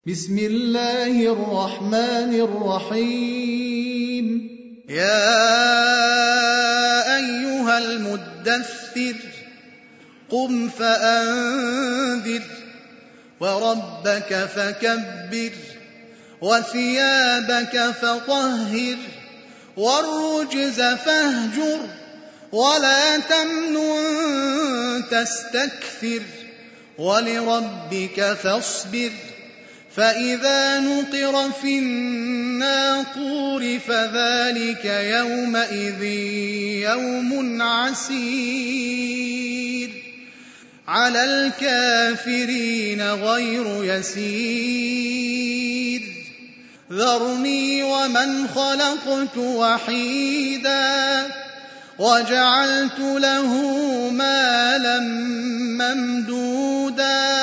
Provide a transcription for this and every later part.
بسم الله الرحمن الرحيم يا أيها المدثر قم فأنذر وربك فكبر وثيابك فطهر والرجز فاهجر ولا تمنن تستكثر ولربك فاصبر فإذا نقر في الناقور فذلك يومئذ يوم عسير على الكافرين غير يسير ذرني ومن خلقت وحيدا وجعلت له مالا ممدودا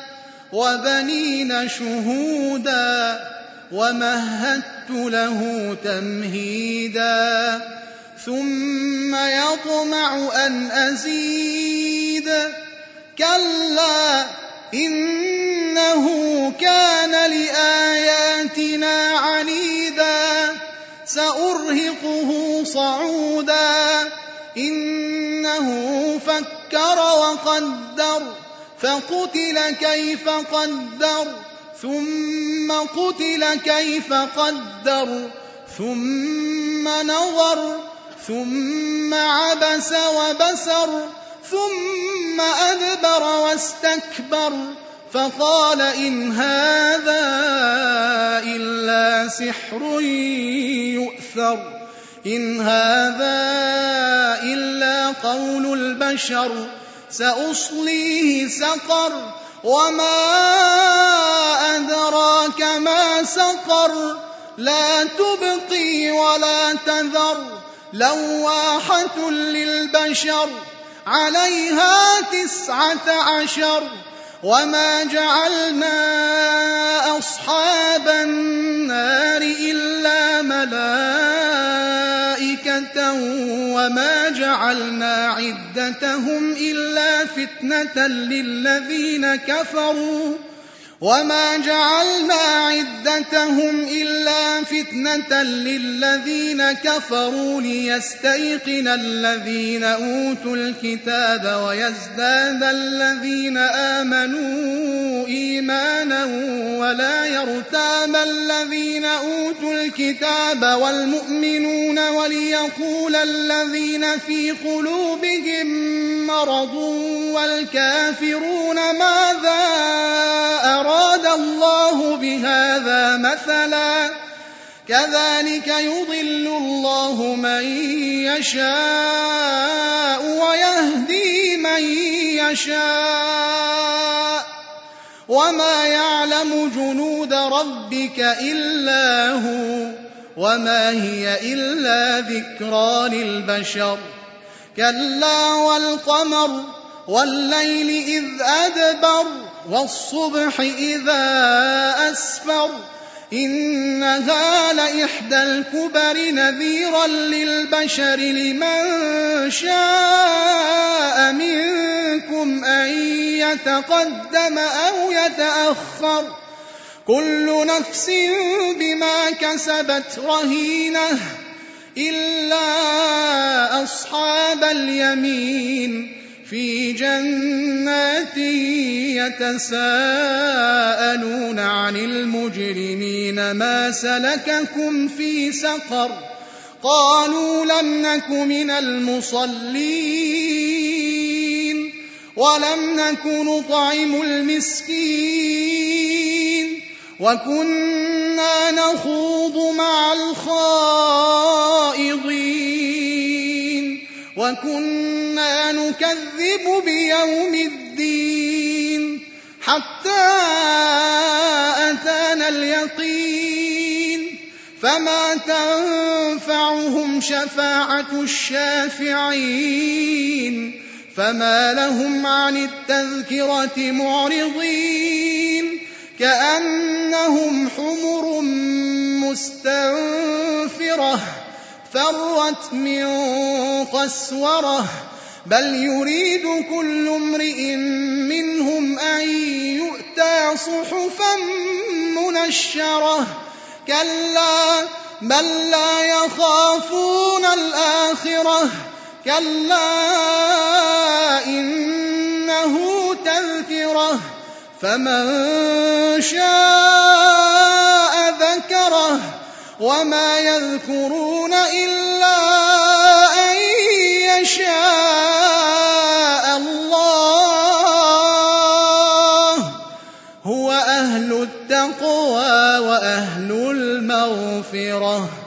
وبنين شهودا ومهدت له تمهيدا ثم يطمع أن أزيد كلا إنه كان لآياتنا عنيدا سأرهقه صعودا إنه فكر وقدر فقتل كيف قدر ثم قتل كيف قدر ثم نظر ثم عبس وبسر ثم أدبر واستكبر فقال إن هذا إلا سحر يؤثر إن هذا إلا قول البشر سأصليه سقر وما أدراك ما سقر لا تبقي ولا تذر لواحة للبشر عليها 19 وما جعلنا أصحاب النار إلا ملائكة وما جعلنا عدتهم إلا فتنة للذين كفروا ليستيقن الذين أوتوا الكتاب ويزداد الذين آمنوا إيمانا ولا يرتاب الذين أوتوا الكتاب والمؤمنون وليقول الذين في قلوبهم مرض والكافرون ماذا أراد الله بهذا مثلا كذلك يضل الله من يشاء ويهدي من يشاء وما يعلم جنود ربك إلا هو وما هي إلا ذكرى للبشر كلا والقمر والليل إذ أدبر والصبح إذا أسفر إنها لإحدى الكبر نذيرا للبشر لمن شاء منكم أن يتقدم أو يتأخر كل نفس بما كسبت رهينة إلا أصحاب اليمين في جنات يتساءلون عن المجرمين ما سلككم في سقر قالوا لم نك من المصلين ولم نك نطعم المسكين وكنا نخوض مع الخائضين وكنا نكذب بيوم الدين حتى أتانا اليقين فما تنفعهم شفاعة الشافعين فما لهم عن التذكرة معرضين كأنهم حمر مستنفرة فرت من قسورة بل يريد كل امرئ منهم أن يؤتى صحفا منشرة كلا بل لا يخافون الآخرة كلا إنه تذكرة فمن شاء ذكره وما يذكرون إلا أن يشاء الله هو أهل التقوى وأهل المغفرة